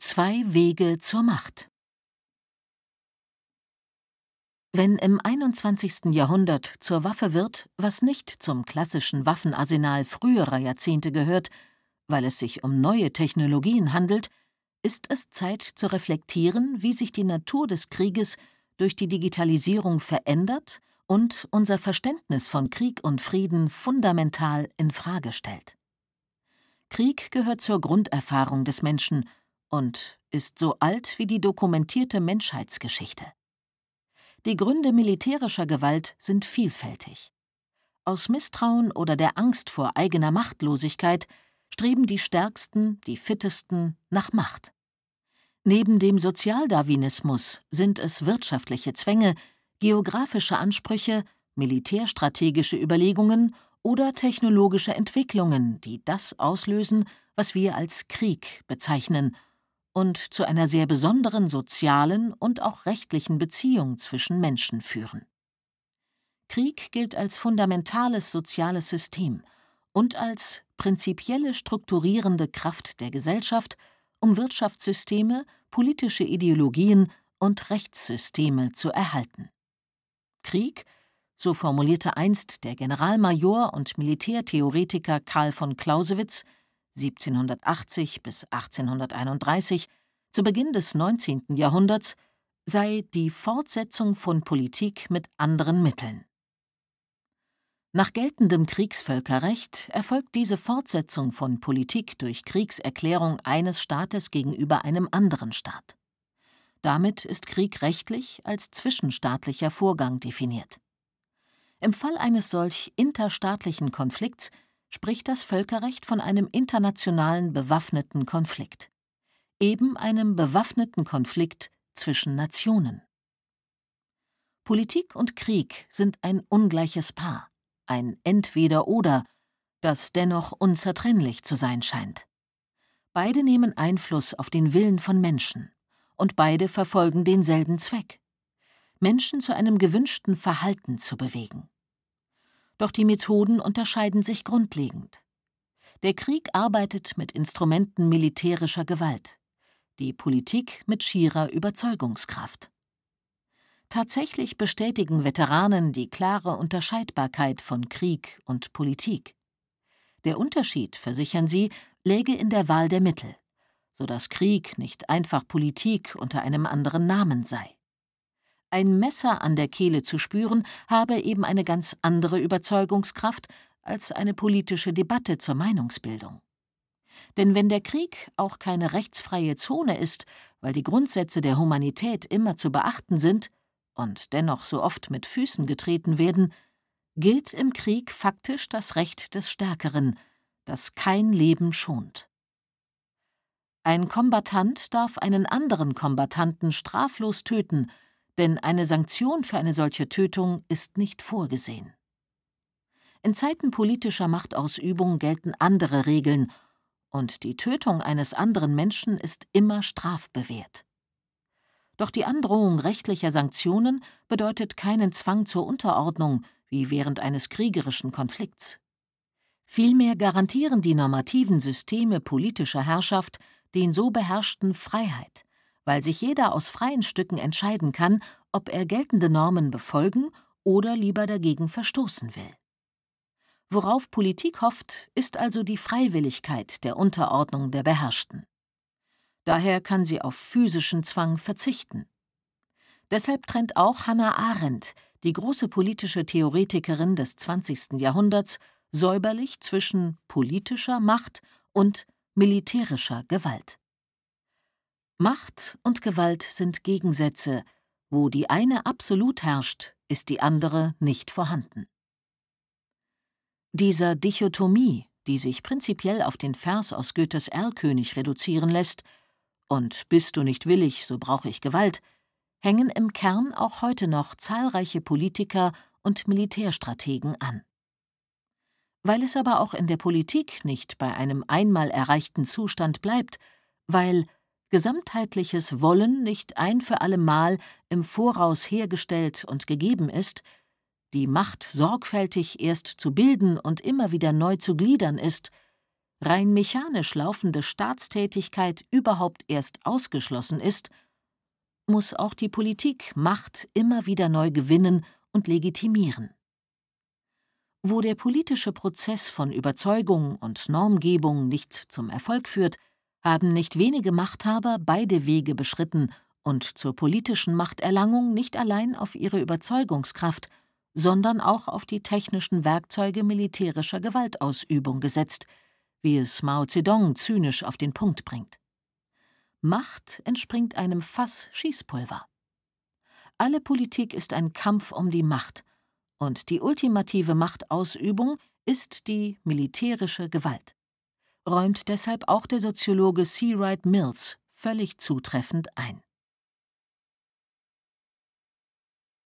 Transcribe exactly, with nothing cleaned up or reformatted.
Zwei Wege zur Macht. Wenn im einundzwanzigsten Jahrhundert zur Waffe wird, was nicht zum klassischen Waffenarsenal früherer Jahrzehnte gehört, weil es sich um neue Technologien handelt, ist es Zeit zu reflektieren, wie sich die Natur des Krieges durch die Digitalisierung verändert und unser Verständnis von Krieg und Frieden fundamental in Frage stellt. Krieg gehört zur Grunderfahrung des Menschen und ist so alt wie die dokumentierte Menschheitsgeschichte. Die Gründe militärischer Gewalt sind vielfältig. Aus Misstrauen oder der Angst vor eigener Machtlosigkeit streben die Stärksten, die Fittesten nach Macht. Neben dem Sozialdarwinismus sind es wirtschaftliche Zwänge, geografische Ansprüche, militärstrategische Überlegungen oder technologische Entwicklungen, die das auslösen, was wir als Krieg bezeichnen und zu einer sehr besonderen sozialen und auch rechtlichen Beziehung zwischen Menschen führen. Krieg gilt als fundamentales soziales System und als prinzipielle strukturierende Kraft der Gesellschaft, um Wirtschaftssysteme, politische Ideologien und Rechtssysteme zu erhalten. Krieg, so formulierte einst der Generalmajor und Militärtheoretiker Karl von Clausewitz siebzehnhundertachtzig bis achtzehnhunderteinunddreißig, zu Beginn des neunzehnten Jahrhunderts, sei die Fortsetzung von Politik mit anderen Mitteln. Nach geltendem Kriegsvölkerrecht erfolgt diese Fortsetzung von Politik durch Kriegserklärung eines Staates gegenüber einem anderen Staat. Damit ist Krieg rechtlich als zwischenstaatlicher Vorgang definiert. Im Fall eines solch interstaatlichen Konflikts spricht das Völkerrecht von einem internationalen bewaffneten Konflikt, eben einem bewaffneten Konflikt zwischen Nationen. Politik und Krieg sind ein ungleiches Paar, ein Entweder-Oder, das dennoch unzertrennlich zu sein scheint. Beide nehmen Einfluss auf den Willen von Menschen, und beide verfolgen denselben Zweck: Menschen zu einem gewünschten Verhalten zu bewegen. Doch die Methoden unterscheiden sich grundlegend. Der Krieg arbeitet mit Instrumenten militärischer Gewalt, die Politik mit schierer Überzeugungskraft. Tatsächlich bestätigen Veteranen die klare Unterscheidbarkeit von Krieg und Politik. Der Unterschied, versichern sie, läge in der Wahl der Mittel, sodass Krieg nicht einfach Politik unter einem anderen Namen sei. Ein Messer an der Kehle zu spüren, habe eben eine ganz andere Überzeugungskraft als eine politische Debatte zur Meinungsbildung. Denn wenn der Krieg auch keine rechtsfreie Zone ist, weil die Grundsätze der Humanität immer zu beachten sind und dennoch so oft mit Füßen getreten werden, gilt im Krieg faktisch das Recht des Stärkeren, das kein Leben schont. Ein Kombattant darf einen anderen Kombattanten straflos töten, denn eine Sanktion für eine solche Tötung ist nicht vorgesehen. In Zeiten politischer Machtausübung gelten andere Regeln, und die Tötung eines anderen Menschen ist immer strafbewehrt. Doch die Androhung rechtlicher Sanktionen bedeutet keinen Zwang zur Unterordnung, wie während eines kriegerischen Konflikts. Vielmehr garantieren die normativen Systeme politischer Herrschaft den so beherrschten Freiheit, weil sich jeder aus freien Stücken entscheiden kann, ob er geltende Normen befolgen oder lieber dagegen verstoßen will. Worauf Politik hofft, ist also die Freiwilligkeit der Unterordnung der Beherrschten. Daher kann sie auf physischen Zwang verzichten. Deshalb trennt auch Hannah Arendt, die große politische Theoretikerin des zwanzigsten Jahrhunderts, säuberlich zwischen politischer Macht und militärischer Gewalt. Macht und Gewalt sind Gegensätze. Wo die eine absolut herrscht, ist die andere nicht vorhanden. Dieser Dichotomie, die sich prinzipiell auf den Vers aus Goethes Erlkönig reduzieren lässt, und bist du nicht willig, so brauche ich Gewalt, hängen im Kern auch heute noch zahlreiche Politiker und Militärstrategen an. Weil es aber auch in der Politik nicht bei einem einmal erreichten Zustand bleibt, weil gesamtheitliches Wollen nicht ein für allemal im Voraus hergestellt und gegeben ist, die Macht sorgfältig erst zu bilden und immer wieder neu zu gliedern ist, rein mechanisch laufende Staatstätigkeit überhaupt erst ausgeschlossen ist, muss auch die Politik Macht immer wieder neu gewinnen und legitimieren. Wo der politische Prozess von Überzeugung und Normgebung nicht zum Erfolg führt, haben nicht wenige Machthaber beide Wege beschritten und zur politischen Machterlangung nicht allein auf ihre Überzeugungskraft, sondern auch auf die technischen Werkzeuge militärischer Gewaltausübung gesetzt, wie es Mao Zedong zynisch auf den Punkt bringt. Macht entspringt einem Fass Schießpulver. Alle Politik ist ein Kampf um die Macht, und die ultimative Machtausübung ist die militärische Gewalt, räumt deshalb auch der Soziologe C. Wright Mills völlig zutreffend ein.